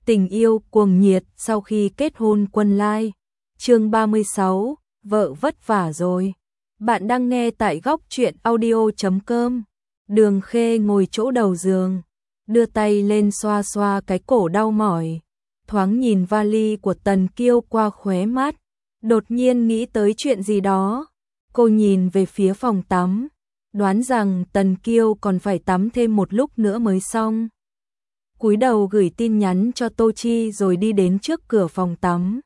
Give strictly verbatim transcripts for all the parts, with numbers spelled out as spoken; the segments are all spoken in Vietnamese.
Tình yêu cuồng nhiệt sau khi kết hôn quân lai. Chương ba mươi sáu, vợ vất vả rồi. Bạn đang nghe tại góc truyện audio chấm com. Đường Khê ngồi chỗ đầu giường, đưa tay lên xoa xoa cái cổ đau mỏi, thoáng nhìn vali của Tần Kiêu qua khóe mắt, đột nhiên nghĩ tới chuyện gì đó. Cô nhìn về phía phòng tắm, đoán rằng Tần Kiêu còn phải tắm thêm một lúc nữa mới xong. Cúi đầu gửi tin nhắn cho Tô Chi rồi đi đến trước cửa phòng tắm.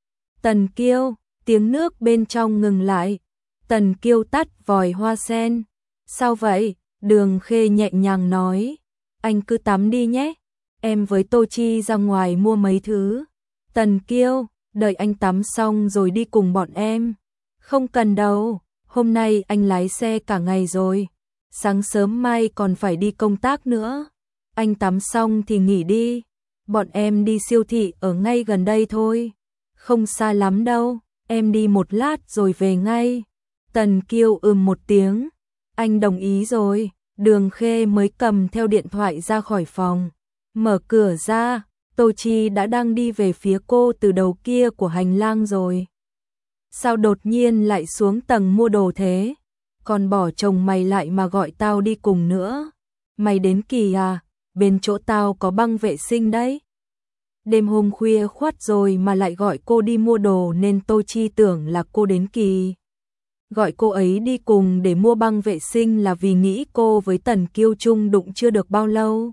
Tần Kiêu, tiếng nước bên trong ngừng lại. Tần Kiêu tắt vòi hoa sen. Sao vậy? Đường Khê nhẹ nhàng nói. Anh cứ tắm đi nhé. Em với Tô Chi ra ngoài mua mấy thứ. Tần Kiêu, đợi anh tắm xong rồi đi cùng bọn em. Không cần đâu, hôm nay anh lái xe cả ngày rồi. Sáng sớm mai còn phải đi công tác nữa. Anh tắm xong thì nghỉ đi. Bọn em đi siêu thị ở ngay gần đây thôi. Không xa lắm đâu, em đi một lát rồi về ngay. Tần Kiêu ừm một tiếng. Anh đồng ý rồi. Đường Khê mới cầm theo điện thoại ra khỏi phòng. Mở cửa ra, Tô Chi đã đang đi về phía cô từ đầu kia của hành lang rồi. Sao đột nhiên lại xuống tầng mua đồ thế? Còn bỏ chồng mày lại mà gọi tao đi cùng nữa. Mày đến kỳ à? Bên chỗ tao có băng vệ sinh đấy. Đêm hôm khuya khoắt rồi mà lại gọi cô đi mua đồ nên Tô Chi tưởng là cô đến kỳ. Gọi cô ấy đi cùng để mua băng vệ sinh là vì nghĩ cô với Tần Kiêu chung đụng chưa được bao lâu.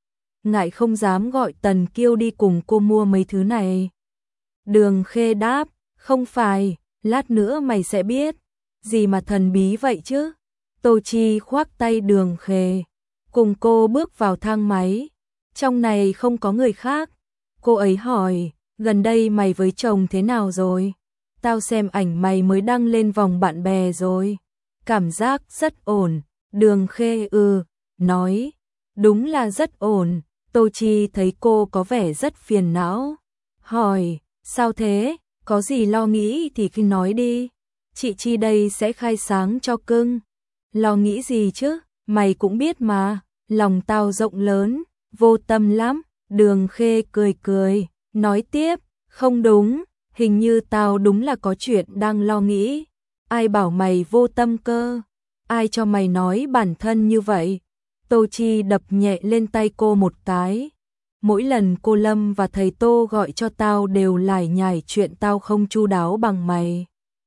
Ngại không dám gọi Tần Kiêu đi cùng cô mua mấy thứ này. Đường Khê đáp, không phải, lát nữa mày sẽ biết. Gì mà thần bí vậy chứ? Tô Chi khoác tay Đường Khê, cùng cô bước vào thang máy. Trong này không có người khác. Cô ấy hỏi, gần đây mày với chồng thế nào rồi? Tao xem ảnh mày mới đăng lên vòng bạn bè rồi. Cảm giác rất ổn. Đường Khê ừ, nói, đúng là rất ổn. Tô Chi thấy cô có vẻ rất phiền não. Hỏi, sao thế? Có gì lo nghĩ thì cứ nói đi. Chị Chi đây sẽ khai sáng cho cưng. Lo nghĩ gì chứ? Mày cũng biết mà, lòng tao rộng lớn, vô tâm lắm. Đường Khê cười cười, nói tiếp, không đúng, hình như tao đúng là có chuyện đang lo nghĩ. Ai bảo mày vô tâm cơ? Ai cho mày nói bản thân như vậy? Tô Chi đập nhẹ lên tay cô một cái. Mỗi lần cô Lâm và thầy Tô gọi cho tao đều lải nhải chuyện tao không chu đáo bằng mày.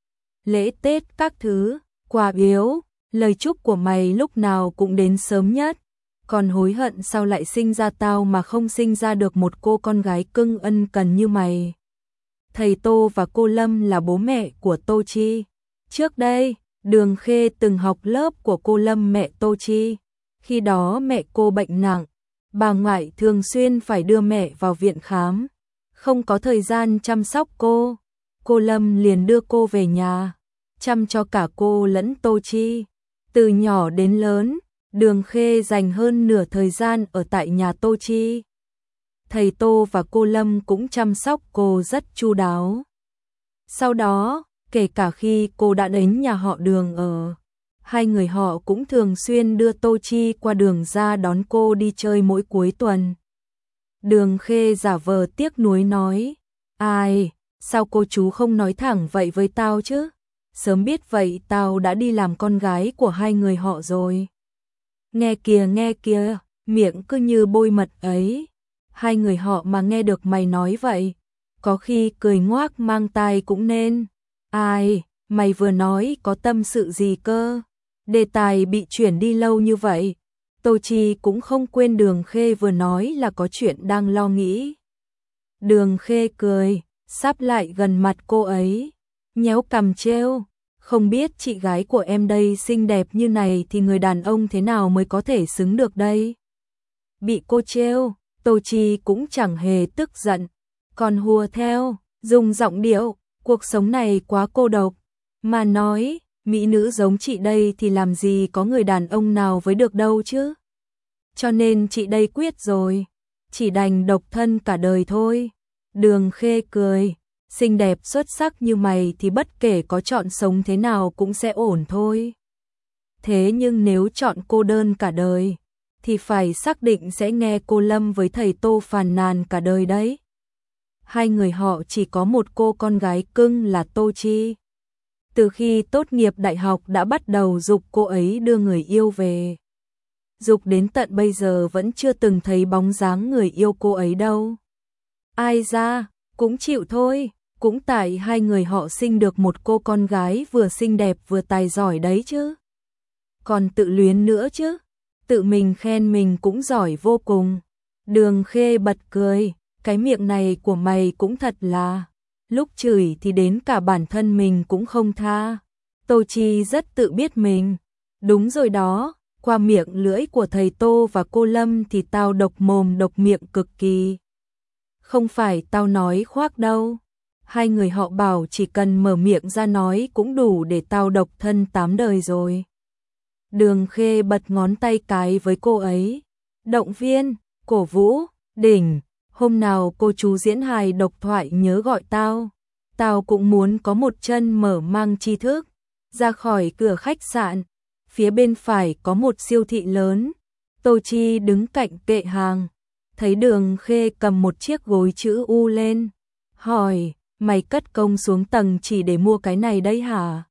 Lễ Tết các thứ, quà biếu, lời chúc của mày lúc nào cũng đến sớm nhất. Còn hối hận sao lại sinh ra tao mà không sinh ra được một cô con gái cưng ân cần như mày. Thầy Tô và cô Lâm là bố mẹ của Tô Chi. Trước đây, Đường Khê từng học lớp của cô Lâm mẹ Tô Chi. Khi đó mẹ cô bệnh nặng, bà ngoại thường xuyên phải đưa mẹ vào viện khám. Không có thời gian chăm sóc cô, cô Lâm liền đưa cô về nhà, chăm cho cả cô lẫn Tô Chi. Từ nhỏ đến lớn, Đường Khê dành hơn nửa thời gian ở tại nhà Tô Chi. Thầy Tô và cô Lâm cũng chăm sóc cô rất chu đáo. Sau đó, kể cả khi cô đã đến nhà họ Đường ở, hai người họ cũng thường xuyên đưa Tô Chi qua đường ra đón cô đi chơi mỗi cuối tuần. Đường Khê giả vờ tiếc nuối nói, ai, sao cô chú không nói thẳng vậy với tao chứ? Sớm biết vậy tao đã đi làm con gái của hai người họ rồi. Nghe kìa nghe kìa, miệng cứ như bôi mật ấy. Hai người họ mà nghe được mày nói vậy, có khi cười ngoác mang tai cũng nên. Ai, mày vừa nói có tâm sự gì cơ? Đề tài bị chuyển đi lâu như vậy. Tô Chi cũng không quên Đường Khê vừa nói là có chuyện đang lo nghĩ. Đường Khê cười, sắp lại gần mặt cô ấy, nhéo cằm trêu. Không biết chị gái của em đây xinh đẹp như này thì người đàn ông thế nào mới có thể xứng được đây? Bị cô trêu, Tô Chi cũng chẳng hề tức giận, còn hùa theo, dùng giọng điệu, cuộc sống này quá cô độc, mà nói, mỹ nữ giống chị đây thì làm gì có người đàn ông nào với được đâu chứ. Cho nên chị đây quyết rồi, chỉ đành độc thân cả đời thôi. Đường Khê cười, xinh đẹp xuất sắc như mày thì bất kể có chọn sống thế nào cũng sẽ ổn thôi. Thế nhưng nếu chọn cô đơn cả đời, thì phải xác định sẽ nghe cô Lâm với thầy Tô phàn nàn cả đời đấy. Hai người họ chỉ có một cô con gái cưng là Tô Chi. Từ khi tốt nghiệp đại học đã bắt đầu giục cô ấy đưa người yêu về. Giục đến tận bây giờ vẫn chưa từng thấy bóng dáng người yêu cô ấy đâu. Ai ra, cũng chịu thôi, cũng tại hai người họ sinh được một cô con gái vừa xinh đẹp vừa tài giỏi đấy chứ. Còn tự luyến nữa chứ, tự mình khen mình cũng giỏi vô cùng. Đường Khê bật cười, cái miệng này của mày cũng thật là, lúc chửi thì đến cả bản thân mình cũng không tha. Tô Chi rất tự biết mình. Đúng rồi đó, qua miệng lưỡi của thầy Tô và cô Lâm thì tao độc mồm độc miệng cực kỳ. Không phải tao nói khoác đâu. Hai người họ bảo chỉ cần mở miệng ra nói cũng đủ để tao độc thân tám đời rồi. Đường Khê bật ngón tay cái với cô ấy. Động viên, cổ vũ, đỉnh. Hôm nào cô chú diễn hài độc thoại nhớ gọi tao. Tao cũng muốn có một chân mở mang tri thức. Ra khỏi cửa khách sạn, phía bên phải có một siêu thị lớn. Tô Chi đứng cạnh kệ hàng, thấy Đường Khê cầm một chiếc gối chữ U lên. Hỏi, mày cất công xuống tầng chỉ để mua cái này đấy hả?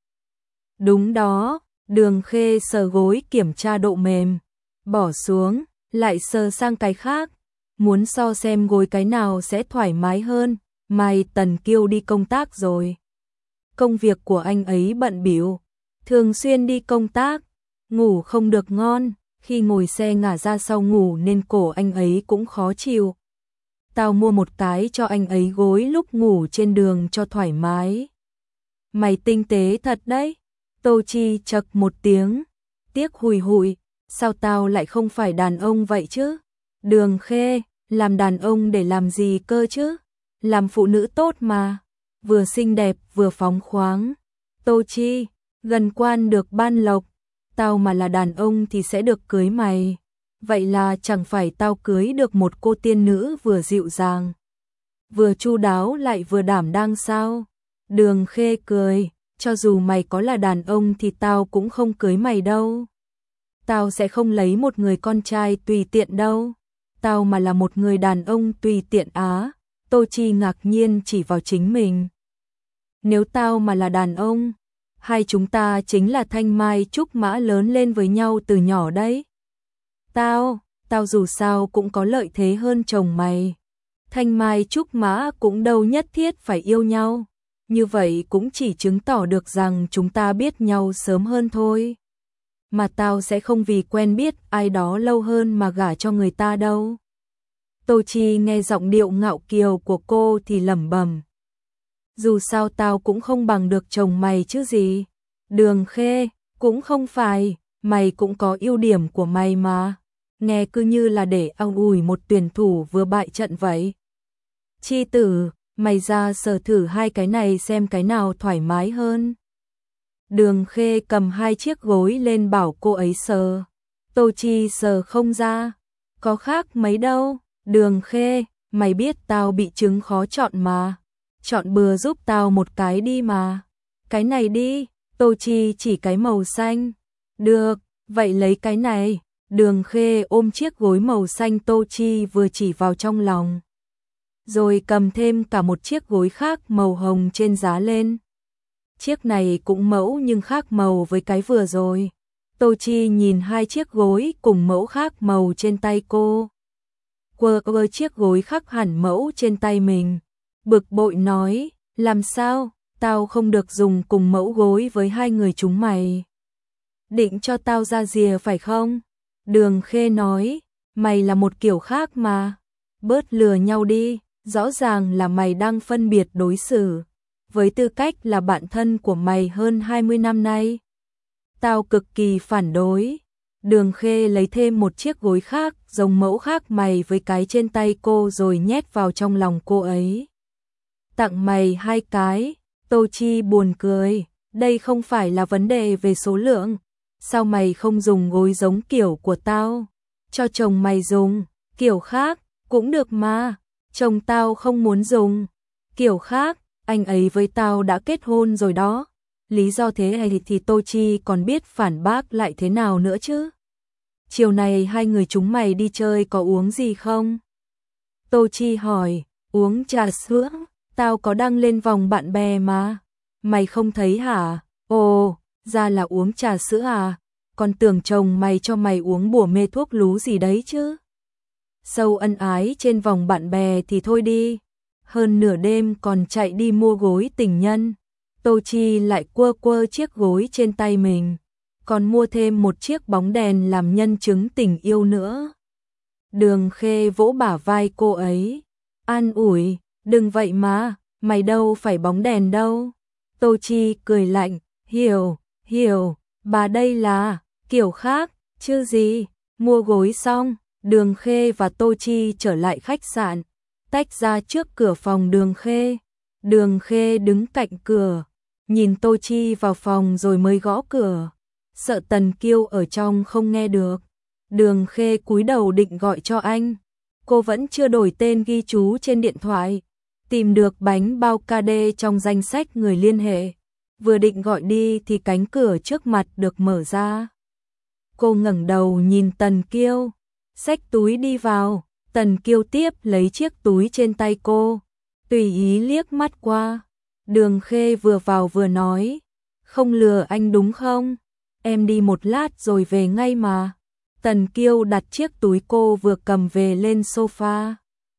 Đúng đó, Đường Khê sờ gối kiểm tra độ mềm. Bỏ xuống, lại sờ sang cái khác. Muốn so xem gối cái nào sẽ thoải mái hơn. Mai Tần Kiêu đi công tác rồi. Công việc của anh ấy bận bịu, thường xuyên đi công tác, ngủ không được ngon, khi ngồi xe ngả ra sau ngủ nên cổ anh ấy cũng khó chịu. Tao mua một cái cho anh ấy gối lúc ngủ trên đường cho thoải mái. Mày tinh tế thật đấy. Tô Chi chậc một tiếng, tiếc hùi hụi, sao tao lại không phải đàn ông vậy chứ? Đường Khê, làm đàn ông để làm gì cơ chứ? Làm phụ nữ tốt mà, vừa xinh đẹp vừa phóng khoáng. Tô Chi, gần quan được ban lộc, tao mà là đàn ông thì sẽ được cưới mày. Vậy là chẳng phải tao cưới được một cô tiên nữ vừa dịu dàng, vừa chu đáo lại vừa đảm đang sao? Đường Khê cười, cho dù mày có là đàn ông thì tao cũng không cưới mày đâu. Tao sẽ không lấy một người con trai tùy tiện đâu. Tao mà là một người đàn ông tùy tiện á? Tô Chi ngạc nhiên chỉ vào chính mình. Nếu tao mà là đàn ông, hai chúng ta chính là thanh mai trúc mã lớn lên với nhau từ nhỏ đấy. Tao, tao dù sao cũng có lợi thế hơn chồng mày. Thanh mai trúc mã cũng đâu nhất thiết phải yêu nhau. Như vậy cũng chỉ chứng tỏ được rằng chúng ta biết nhau sớm hơn thôi. Mà tao sẽ không vì quen biết ai đó lâu hơn mà gả cho người ta đâu. Tô Chi nghe giọng điệu ngạo kiều của cô thì lẩm bẩm. Dù sao tao cũng không bằng được chồng mày chứ gì. Đường Khê, cũng không phải, mày cũng có ưu điểm của mày mà. Nghe cứ như là để ao ủi một tuyển thủ vừa bại trận vậy. Chi tử, mày ra sờ thử hai cái này xem cái nào thoải mái hơn. Đường Khê cầm hai chiếc gối lên bảo cô ấy sờ. Tô Chi sờ không ra. Có khác mấy đâu. Đường Khê, mày biết tao bị chứng khó chọn mà. Chọn bừa giúp tao một cái đi mà. Cái này đi. Tô Chi chỉ cái màu xanh. Được, vậy lấy cái này. Đường Khê ôm chiếc gối màu xanh Tô Chi vừa chỉ vào trong lòng. Rồi cầm thêm cả một chiếc gối khác màu hồng trên giá lên. Chiếc này cũng mẫu nhưng khác màu với cái vừa rồi. Tô Chi nhìn hai chiếc gối cùng mẫu khác màu trên tay cô. Quơ quơ chiếc gối khác hẳn mẫu trên tay mình. Bực bội nói, làm sao, tao không được dùng cùng mẫu gối với hai người chúng mày. Định cho tao ra rìa phải không? Đường Khê nói, mày là một kiểu khác mà. Bớt lừa nhau đi, rõ ràng là mày đang phân biệt đối xử. Với tư cách là bạn thân của mày hơn hai mươi năm nay. Tao cực kỳ phản đối. Đường Khê lấy thêm một chiếc gối khác, giống mẫu khác mày với cái trên tay cô rồi nhét vào trong lòng cô ấy. Tặng mày hai cái. Tô Chi buồn cười, đây không phải là vấn đề về số lượng. Sao mày không dùng gối giống kiểu của tao? Cho chồng mày dùng, kiểu khác, cũng được mà. Chồng tao không muốn dùng. Kiểu khác, anh ấy với tao đã kết hôn rồi đó. Lý do thế này thì Tô Chi còn biết phản bác lại thế nào nữa chứ? chiều này hai người chúng mày đi chơi có uống gì không? Tô Chi hỏi, uống trà sữa, tao có đăng lên vòng bạn bè mà. Mày không thấy hả? Ồ, ra là uống trà sữa à? Còn tưởng chồng mày cho mày uống bùa mê thuốc lú gì đấy chứ. Sâu ân ái trên vòng bạn bè thì thôi đi. Hơn nửa đêm còn chạy đi mua gối tình nhân. Tô Chi lại quơ quơ chiếc gối trên tay mình. Còn mua thêm một chiếc bóng đèn làm nhân chứng tình yêu nữa. Đường Khê vỗ bả vai cô ấy. An ủi, đừng vậy mà, mày đâu phải bóng đèn đâu. Tô Chi cười lạnh, hiểu, hiểu, bà đây là kiểu khác, chứ gì. Mua gối xong, Đường Khê và Tô Chi trở lại khách sạn, tách ra trước cửa phòng Đường Khê. Đường Khê đứng cạnh cửa, nhìn Tô Chi vào phòng rồi mới gõ cửa, sợ Tần Kiêu ở trong không nghe được. Đường Khê cúi đầu định gọi cho anh, cô vẫn chưa đổi tên ghi chú trên điện thoại, tìm được bánh bao ca đê trong danh sách người liên hệ. Vừa định gọi đi thì cánh cửa trước mặt được mở ra. Cô ngẩng đầu nhìn Tần Kiêu, xách túi đi vào. Tần Kiêu tiếp lấy chiếc túi trên tay cô, tùy ý liếc mắt qua. Đường Khê vừa vào vừa nói, không lừa anh đúng không? Em đi một lát rồi về ngay mà. Tần Kiêu đặt chiếc túi cô vừa cầm về lên sofa.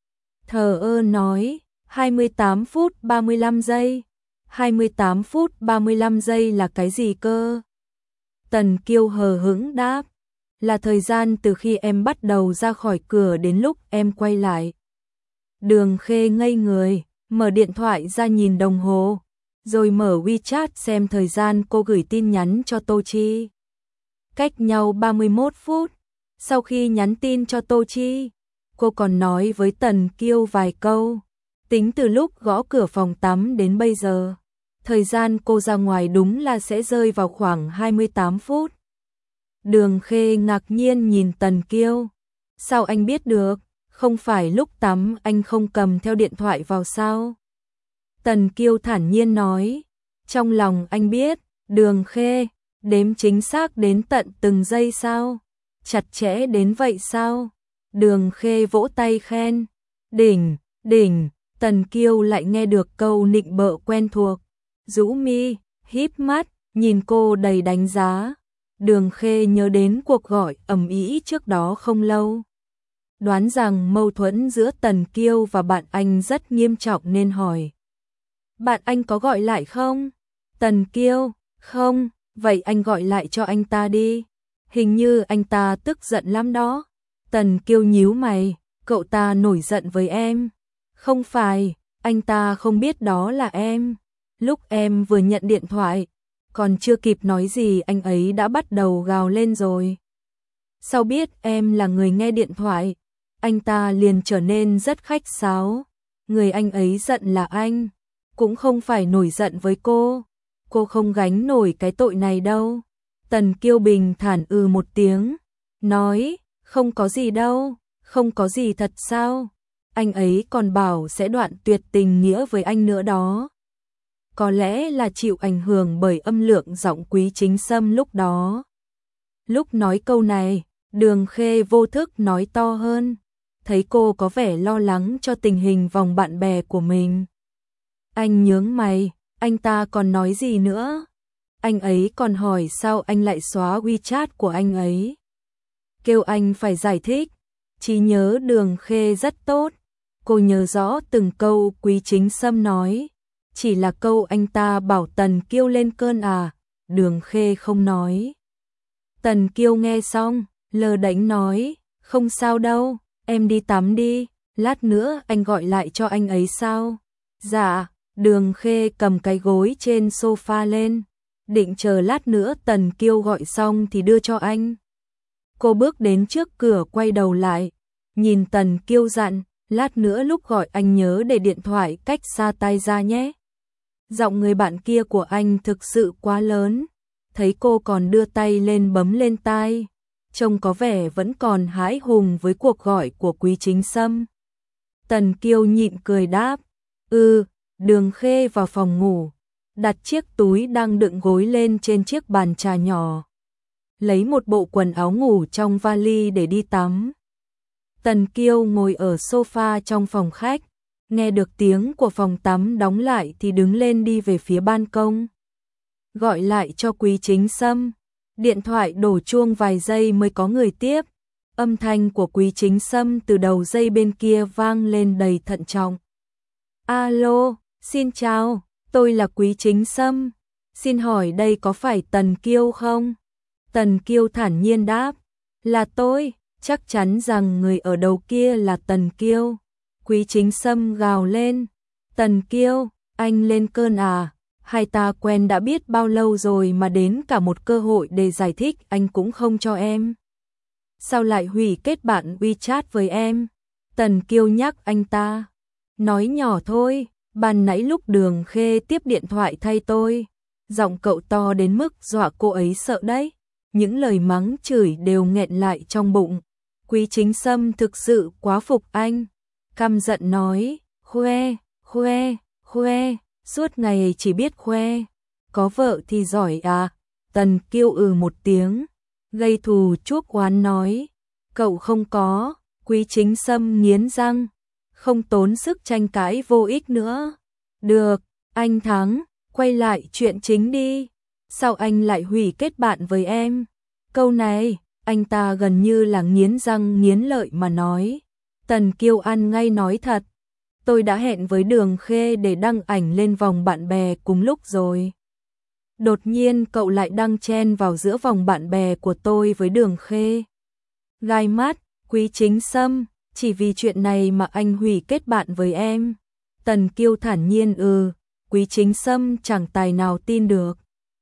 Thờ ơ nói, hai mươi tám phút ba mươi lăm giây. hai mươi tám phút ba mươi lăm giây là cái gì cơ? Tần Kiêu hờ hững đáp, là thời gian từ khi em bắt đầu ra khỏi cửa đến lúc em quay lại. Đường Khê ngây người, mở điện thoại ra nhìn đồng hồ, rồi mở WeChat xem thời gian cô gửi tin nhắn cho Tô Chi. Cách nhau ba mươi mốt phút, sau khi nhắn tin cho Tô Chi, cô còn nói với Tần Kiêu vài câu. Tính từ lúc gõ cửa phòng tắm đến bây giờ, thời gian cô ra ngoài đúng là sẽ rơi vào khoảng hai mươi tám phút. Đường Khê ngạc nhiên nhìn Tần Kiêu. Sao anh biết được? Không phải lúc tắm anh không cầm theo điện thoại vào sao? Tần Kiêu thản nhiên nói. Trong lòng anh biết. Đường Khê, đếm chính xác đến tận từng giây sao? Chặt chẽ đến vậy sao? Đường Khê vỗ tay khen. Đỉnh, đỉnh. Tần Kiêu lại nghe được câu nịnh bợ quen thuộc. Rũ mi, híp mắt, nhìn cô đầy đánh giá. Đường Khê nhớ đến cuộc gọi ầm ĩ trước đó không lâu. Đoán rằng mâu thuẫn giữa Tần Kiêu và bạn anh rất nghiêm trọng nên hỏi. Bạn anh có gọi lại không? Tần Kiêu, không, vậy anh gọi lại cho anh ta đi. Hình như anh ta tức giận lắm đó. Tần Kiêu nhíu mày, cậu ta nổi giận với em. Không phải, anh ta không biết đó là em. Lúc em vừa nhận điện thoại, còn chưa kịp nói gì anh ấy đã bắt đầu gào lên rồi. Sau biết em là người nghe điện thoại, anh ta liền trở nên rất khách sáo. Người anh ấy giận là anh, cũng không phải nổi giận với cô. Cô không gánh nổi cái tội này đâu. Tần Kiêu bình thản ừ một tiếng, nói, không có gì đâu, không có gì thật sao? Anh ấy còn bảo sẽ đoạn tuyệt tình nghĩa với anh nữa đó. Có lẽ là chịu ảnh hưởng bởi âm lượng giọng Quý Chính Sâm lúc đó. Lúc nói câu này, Đường Khê vô thức nói to hơn, thấy cô có vẻ lo lắng cho tình hình vòng bạn bè của mình. Anh nhướng mày, anh ta còn nói gì nữa? Anh ấy còn hỏi sao anh lại xóa WeChat của anh ấy. Kêu anh phải giải thích. Trí nhớ Đường Khê rất tốt, cô nhớ rõ từng câu Quý Chính Sâm nói. Chỉ là câu anh ta bảo Tần Kiêu lên cơn à, Đường Khê không nói. Tần Kiêu nghe xong, lờ đễnh nói, không sao đâu, em đi tắm đi, lát nữa anh gọi lại cho anh ấy sao? Dạ, Đường Khê cầm cái gối trên sofa lên, định chờ lát nữa Tần Kiêu gọi xong thì đưa cho anh. Cô bước đến trước cửa quay đầu lại, nhìn Tần Kiêu dặn, lát nữa lúc gọi anh nhớ để điện thoại cách xa tai ra nhé. Giọng người bạn kia của anh thực sự quá lớn, thấy cô còn đưa tay lên bấm lên tai, trông có vẻ vẫn còn hãi hùng với cuộc gọi của Quý Chính Sâm. Tần Kiêu nhịn cười đáp, ừ. Đường Khê vào phòng ngủ, đặt chiếc túi đang đựng gối lên trên chiếc bàn trà nhỏ. lấy một bộ quần áo ngủ trong vali để đi tắm. Tần Kiêu ngồi ở sofa trong phòng khách, nghe được tiếng của phòng tắm đóng lại thì đứng lên đi về phía ban công. Gọi lại cho Quý Chính Sâm. Điện thoại đổ chuông vài giây mới có người tiếp. Âm thanh của Quý Chính Sâm từ đầu dây bên kia vang lên đầy thận trọng. Alo, xin chào, tôi là Quý Chính Sâm. Xin hỏi đây có phải Tần Kiêu không? Tần Kiêu thản nhiên đáp. Là tôi, chắc chắn rằng người ở đầu kia là Tần Kiêu. Quý Chính Sâm gào lên. Tần Kiêu, anh lên cơn à? Hai ta quen đã biết bao lâu rồi mà đến cả một cơ hội để giải thích anh cũng không cho em. Sao lại hủy kết bạn WeChat với em? Tần Kiêu nhắc anh ta. Nói nhỏ thôi, ban nãy lúc Đường Khê tiếp điện thoại thay tôi. Giọng cậu to đến mức dọa cô ấy sợ đấy. Những lời mắng chửi đều nghẹn lại trong bụng. Quý Chính Sâm thực sự quá phục anh. Căm giận nói, khoe, khoe, khoe, suốt ngày chỉ biết khoe. Có vợ thì giỏi à? Tần Kiêu ừ một tiếng. Gây thù chuốc oán nói. Cậu không có. Quý Chính Sâm nghiến răng. Không tốn sức tranh cãi vô ích nữa. Được, anh thắng. Quay lại chuyện chính đi. Sao anh lại hủy kết bạn với em? Câu này, anh ta gần như là nghiến răng nghiến lợi mà nói. Tần Kiêu ăn ngay nói thật. Tôi đã hẹn với Đường Khê để đăng ảnh lên vòng bạn bè cùng lúc rồi. Đột nhiên cậu lại đăng chen vào giữa vòng bạn bè của tôi với Đường Khê. Gai mắt, Quý Chính Sâm, chỉ vì chuyện này mà anh hủy kết bạn với em. Tần Kiêu thản nhiên ừ, Quý Chính Sâm chẳng tài nào tin được.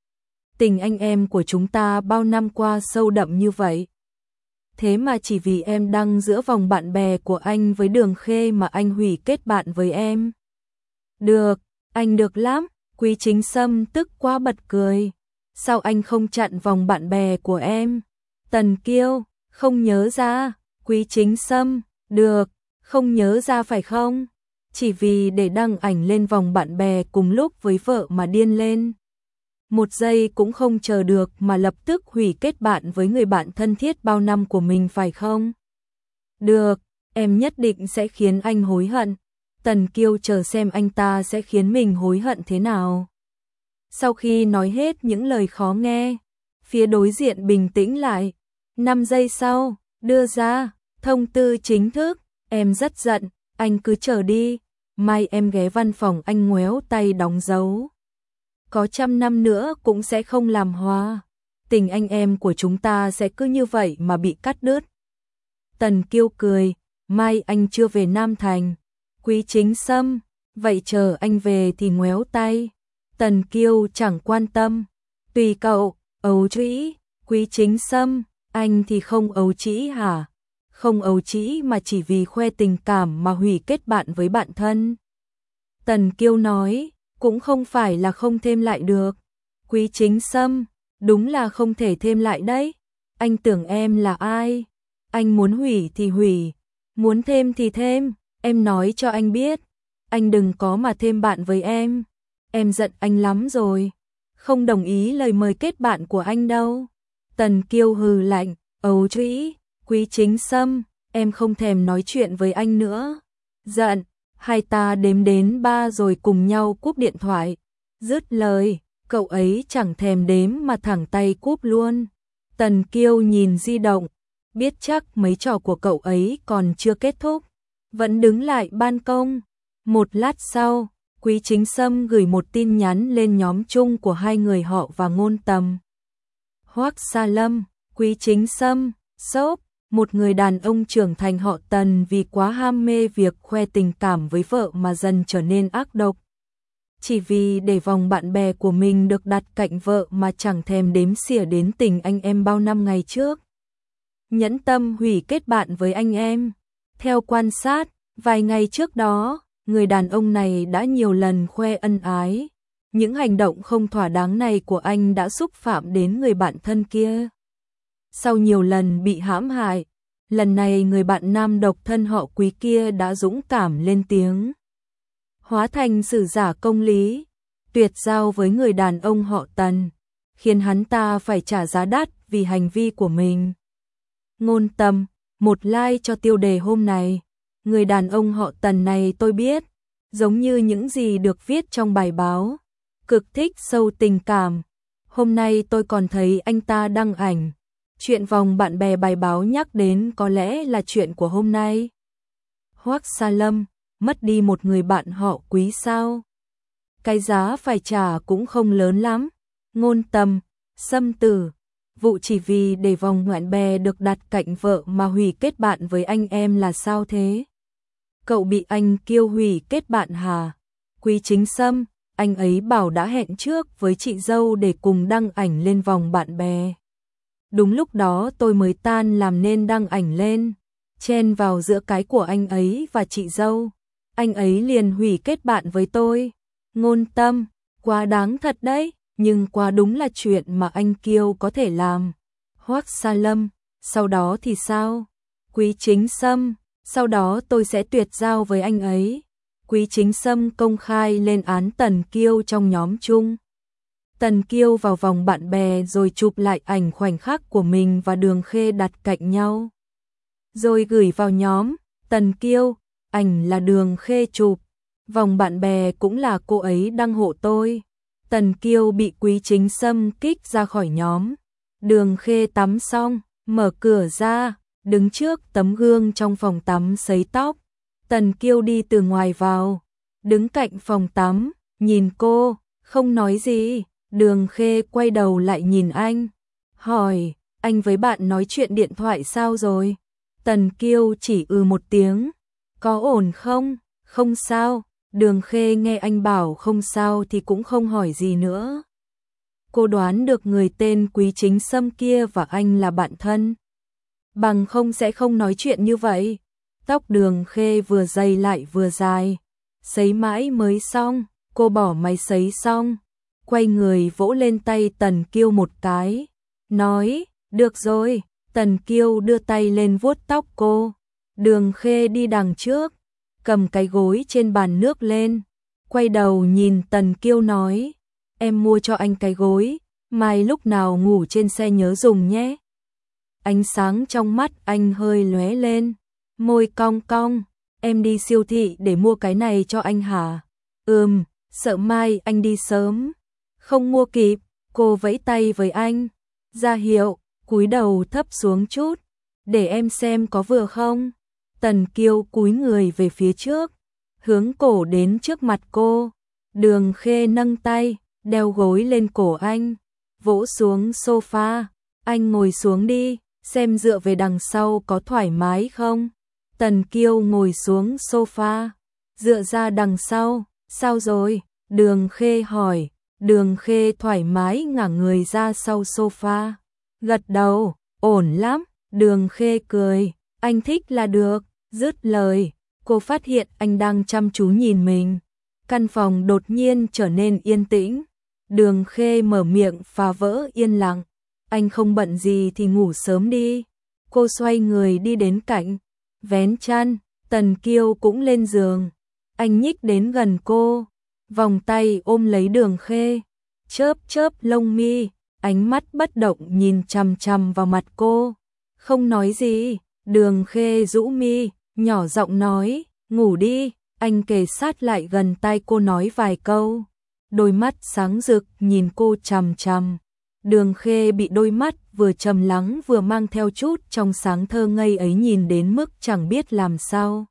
Tình anh em của chúng ta bao năm qua sâu đậm như vậy. Thế mà chỉ vì em đăng giữa vòng bạn bè của anh với Đường Khê mà anh hủy kết bạn với em. Được, anh được lắm. Quý Chính Sâm tức quá bật cười. Sao anh không chặn vòng bạn bè của em? Tần Kiêu, không nhớ ra. Quý Chính Sâm, được, không nhớ ra phải không? Chỉ vì để đăng ảnh lên vòng bạn bè cùng lúc với vợ mà điên lên. Một giây cũng không chờ được mà lập tức hủy kết bạn với người bạn thân thiết bao năm của mình phải không? Được, em nhất định sẽ khiến anh hối hận. Tần Kiêu chờ xem anh ta sẽ khiến mình hối hận thế nào. Sau khi nói hết những lời khó nghe, phía đối diện bình tĩnh lại. năm giây sau, đưa ra, thông tư chính thức, em rất giận, anh cứ chờ đi, mai em ghé văn phòng anh ngoéo tay đóng dấu. Có trăm năm nữa cũng sẽ không làm hòa, tình anh em của chúng ta sẽ cứ như vậy mà bị cắt đứt. Tần Kiêu cười, mai anh chưa về Nam Thành. Quý Chính Sâm, vậy chờ anh về thì ngoéo tay. Tần Kiêu chẳng quan tâm, tùy cậu, ấu trĩ. Quý Chính Sâm, anh thì không ấu trĩ hả? Không ấu trĩ mà chỉ vì khoe tình cảm mà hủy kết bạn với bạn thân. Tần Kiêu nói, cũng không phải là không thêm lại được. Quý Chính Sâm, đúng là không thể thêm lại đấy. Anh tưởng em là ai? Anh muốn hủy thì hủy, muốn thêm thì thêm. Em nói cho anh biết, anh đừng có mà thêm bạn với em. Em giận anh lắm rồi, không đồng ý lời mời kết bạn của anh đâu. Tần Kiêu hừ lạnh, ấu trĩ. Quý Chính Sâm, em không thèm nói chuyện với anh nữa. Giận, hai ta đếm đến ba rồi cùng nhau cúp điện thoại. Dứt lời, cậu ấy chẳng thèm đếm mà thẳng tay cúp luôn. Tần Kiêu nhìn di động, biết chắc mấy trò của cậu ấy còn chưa kết thúc, vẫn đứng lại ban công. Một lát sau, Quý Chính Sâm gửi một tin nhắn lên nhóm chung của hai người họ và Ngôn Tầm. Hoắc Sa Lâm, Quý Chính Sâm, sốp, một người đàn ông trưởng thành họ Tần vì quá ham mê việc khoe tình cảm với vợ mà dần trở nên ác độc. Chỉ vì để vòng bạn bè của mình được đặt cạnh vợ mà chẳng thèm đếm xỉa đến tình anh em bao năm ngày trước. Nhẫn tâm hủy kết bạn với anh em. Theo quan sát, vài ngày trước đó, người đàn ông này đã nhiều lần khoe ân ái. Những hành động không thỏa đáng này của anh đã xúc phạm đến người bạn thân kia. Sau nhiều lần bị hãm hại, lần này người bạn nam độc thân họ Quý kia đã dũng cảm lên tiếng. Hóa thành sử giả công lý, tuyệt giao với người đàn ông họ Tần, khiến hắn ta phải trả giá đắt vì hành vi của mình. Ngôn Tâm, một like cho tiêu đề hôm này. Người đàn ông họ Tần này tôi biết, giống như những gì được viết trong bài báo, cực thích sâu tình cảm. Hôm nay tôi còn thấy anh ta đăng ảnh. Chuyện vòng bạn bè bài báo nhắc đến có lẽ là chuyện của hôm nay. Hoắc Sa Lâm, mất đi một người bạn họ Quý sao? Cái giá phải trả cũng không lớn lắm. Ngôn Tâm, Sâm Tử, vụ chỉ vì để vòng bạn bè được đặt cạnh vợ mà hủy kết bạn với anh em là sao thế? Cậu bị anh Kiêu hủy kết bạn hả? Quý Chính Sâm, anh ấy bảo đã hẹn trước với chị dâu để cùng đăng ảnh lên vòng bạn bè. Đúng lúc đó tôi mới tan làm nên đăng ảnh lên, chen vào giữa cái của anh ấy và chị dâu. Anh ấy liền hủy kết bạn với tôi. Ngôn Tâm, quá đáng thật đấy, nhưng quá đúng là chuyện mà anh Kiêu có thể làm. Hoắc Sa Lâm, sau đó thì sao? Quý Chính Sâm, sau đó tôi sẽ tuyệt giao với anh ấy. Quý Chính Sâm công khai lên án Tần Kiêu trong nhóm chung. Tần Kiêu vào vòng bạn bè rồi chụp lại ảnh khoảnh khắc của mình và Đường Khê đặt cạnh nhau. Rồi gửi vào nhóm. Tần Kiêu, ảnh là Đường Khê chụp. Vòng bạn bè cũng là cô ấy đăng hộ tôi. Tần Kiêu bị Quý Chính Sâm kích ra khỏi nhóm. Đường Khê tắm xong, mở cửa ra, đứng trước tấm gương trong phòng tắm sấy tóc. Tần Kiêu đi từ ngoài vào, đứng cạnh phòng tắm, nhìn cô, không nói gì. Đường Khê quay đầu lại nhìn anh, hỏi, anh với bạn nói chuyện điện thoại sao rồi? Tần Kiêu chỉ ừ một tiếng, có ổn không? Không sao. Đường Khê nghe anh bảo không sao thì cũng không hỏi gì nữa. Cô đoán được người tên Quý Chính Sâm kia và anh là bạn thân, bằng không sẽ không nói chuyện như vậy. Tóc Đường Khê vừa dày lại vừa dài, sấy mãi mới xong. Cô bỏ máy sấy xong, quay người vỗ lên tay Tần Kiêu một cái, nói, được rồi. Tần Kiêu đưa tay lên vuốt tóc cô. Đường Khê đi đằng trước, cầm cái gối trên bàn nước lên, quay đầu nhìn Tần Kiêu nói, em mua cho anh cái gối, mai lúc nào ngủ trên xe nhớ dùng nhé. Ánh sáng trong mắt anh hơi lóe lên, môi cong cong, em đi siêu thị để mua cái này cho anh hả? Ừm, sợ mai anh đi sớm, không mua kịp. Cô vẫy tay với anh, ra hiệu, cúi đầu thấp xuống chút, để em xem có vừa không. Tần Kiêu cúi người về phía trước, hướng cổ đến trước mặt cô. Đường Khê nâng tay, đeo gối lên cổ anh, vỗ xuống sofa. Anh ngồi xuống đi, xem dựa về đằng sau có thoải mái không. Tần Kiêu ngồi xuống sofa, dựa ra đằng sau. Sao rồi? Đường Khê hỏi. Đường Khê thoải mái ngả người ra sau sofa, gật đầu, ổn lắm. Đường Khê cười, anh thích là được. Dứt lời, cô phát hiện anh đang chăm chú nhìn mình. Căn phòng đột nhiên trở nên yên tĩnh. Đường Khê mở miệng phá vỡ yên lặng, anh không bận gì thì ngủ sớm đi. Cô xoay người đi đến cạnh, vén chăn. Tần Kiêu cũng lên giường. Anh nhích đến gần cô, vòng tay ôm lấy Đường Khê, chớp chớp lông mi, ánh mắt bất động nhìn chằm chằm vào mặt cô, không nói gì. Đường Khê rũ mi, nhỏ giọng nói, ngủ đi. Anh kề sát lại gần tai cô nói vài câu, đôi mắt sáng rực nhìn cô chằm chằm. Đường Khê bị đôi mắt vừa trầm lắng vừa mang theo chút trong sáng thơ ngây ấy nhìn đến mức chẳng biết làm sao.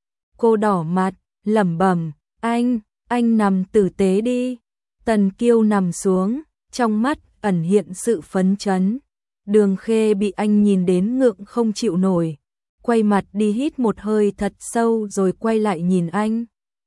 Cô đỏ mặt, lẩm bẩm, anh, anh nằm tử tế đi. Tần Kiêu nằm xuống, trong mắt ẩn hiện sự phấn chấn. Đường Khê bị anh nhìn đến ngượng không chịu nổi, quay mặt đi hít một hơi thật sâu rồi quay lại nhìn anh.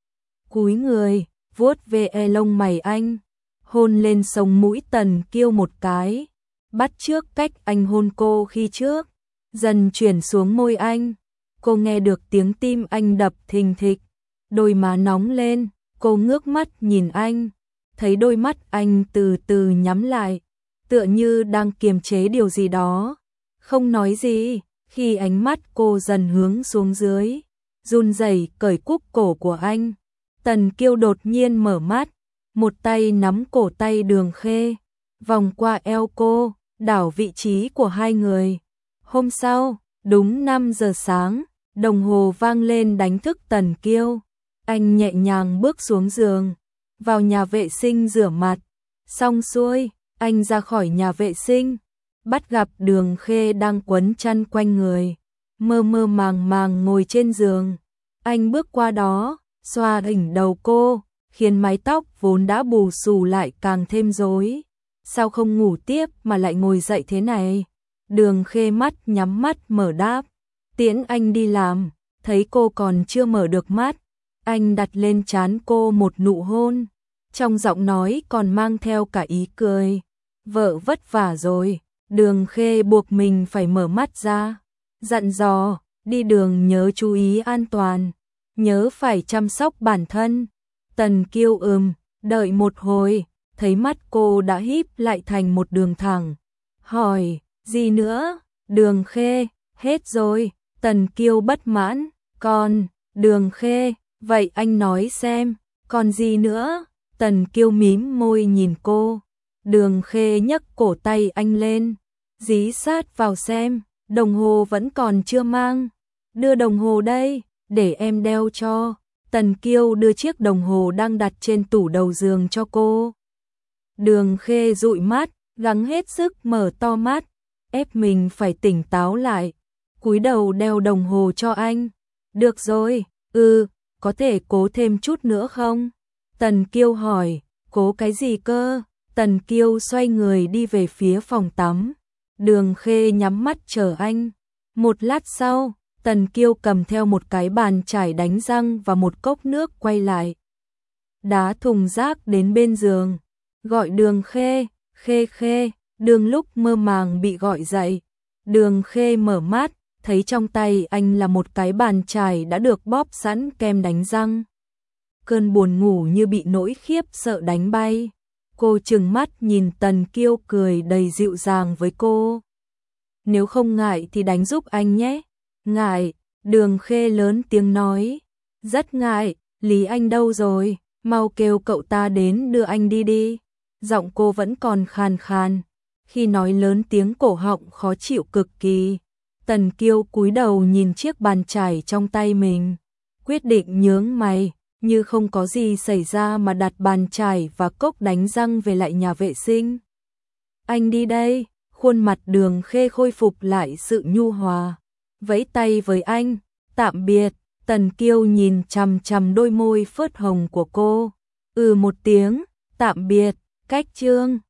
Cúi người, vuốt ve e lông mày anh, hôn lên sống mũi Tần Kiêu một cái, bắt chước cách anh hôn cô khi trước, dần chuyển xuống môi anh. Cô nghe được tiếng tim anh đập thình thịch, đôi má nóng lên, cô ngước mắt nhìn anh, thấy đôi mắt anh từ từ nhắm lại, tựa như đang kiềm chế điều gì đó, không nói gì. Khi ánh mắt cô dần hướng xuống dưới, run rẩy cởi cúc cổ của anh, Tần Kiêu đột nhiên mở mắt, một tay nắm cổ tay Đường Khê, vòng qua eo cô, đảo vị trí của hai người. Hôm sau, đúng năm giờ sáng, đồng hồ vang lên đánh thức Tần Kiêu. Anh nhẹ nhàng bước xuống giường, vào nhà vệ sinh rửa mặt. Xong xuôi, anh ra khỏi nhà vệ sinh, bắt gặp Đường Khê đang quấn chăn quanh người, mơ mơ màng màng ngồi trên giường. Anh bước qua đó, xoa đỉnh đầu cô, khiến mái tóc vốn đã bù xù lại càng thêm rối. Sao không ngủ tiếp mà lại ngồi dậy thế này? Đường Khê mắt nhắm mắt mở đáp. Tiễn anh đi làm, thấy cô còn chưa mở được mắt. Anh đặt lên trán cô một nụ hôn, trong giọng nói còn mang theo cả ý cười. Vợ vất vả rồi. Đường Khê buộc mình phải mở mắt ra, dặn dò, đi đường nhớ chú ý an toàn, nhớ phải chăm sóc bản thân. Tần Kiêu ừm, đợi một hồi, thấy mắt cô đã híp lại thành một đường thẳng. Hỏi, gì nữa? Đường Khê, hết rồi. Tần Kiêu bất mãn, còn, Đường Khê, vậy anh nói xem, còn gì nữa? Tần Kiêu mím môi nhìn cô. Đường Khê nhấc cổ tay anh lên, dí sát vào xem, đồng hồ vẫn còn chưa mang. Đưa đồng hồ đây, để em đeo cho. Tần Kiêu đưa chiếc đồng hồ đang đặt trên tủ đầu giường cho cô. Đường Khê dụi mắt, gắng hết sức mở to mắt, ép mình phải tỉnh táo lại, cúi đầu đeo đồng hồ cho anh. Được rồi, ừ, có thể cố thêm chút nữa không? Tần Kiêu hỏi, cố cái gì cơ? Tần Kiêu xoay người đi về phía phòng tắm. Đường Khê nhắm mắt chờ anh. Một lát sau, Tần Kiêu cầm theo một cái bàn chải đánh răng và một cốc nước quay lại. Đá thùng rác đến bên giường, gọi Đường Khê, Khê Khê. Đường lúc mơ màng bị gọi dậy. Đường Khê mở mắt, thấy trong tay anh là một cái bàn chải đã được bóp sẵn kem đánh răng. Cơn buồn ngủ như bị nỗi khiếp sợ đánh bay. Cô trừng mắt nhìn Tần Kiêu cười đầy dịu dàng với cô. Nếu không ngại thì đánh giúp anh nhé. Ngại, Đường Khê lớn tiếng nói. Rất ngại, Lý Anh đâu rồi, mau kêu cậu ta đến đưa anh đi đi. Giọng cô vẫn còn khàn khàn, khi nói lớn tiếng cổ họng khó chịu cực kỳ. Tần Kiêu cúi đầu nhìn chiếc bàn chải trong tay mình, quyết định nhướng mày, như không có gì xảy ra mà đặt bàn chải và cốc đánh răng về lại nhà vệ sinh. Anh đi đây. Khuôn mặt Đường Khê khôi phục lại sự nhu hòa, vẫy tay với anh, tạm biệt. Tần Kiêu nhìn chằm chằm đôi môi phớt hồng của cô, ừ một tiếng, tạm biệt. Cách chương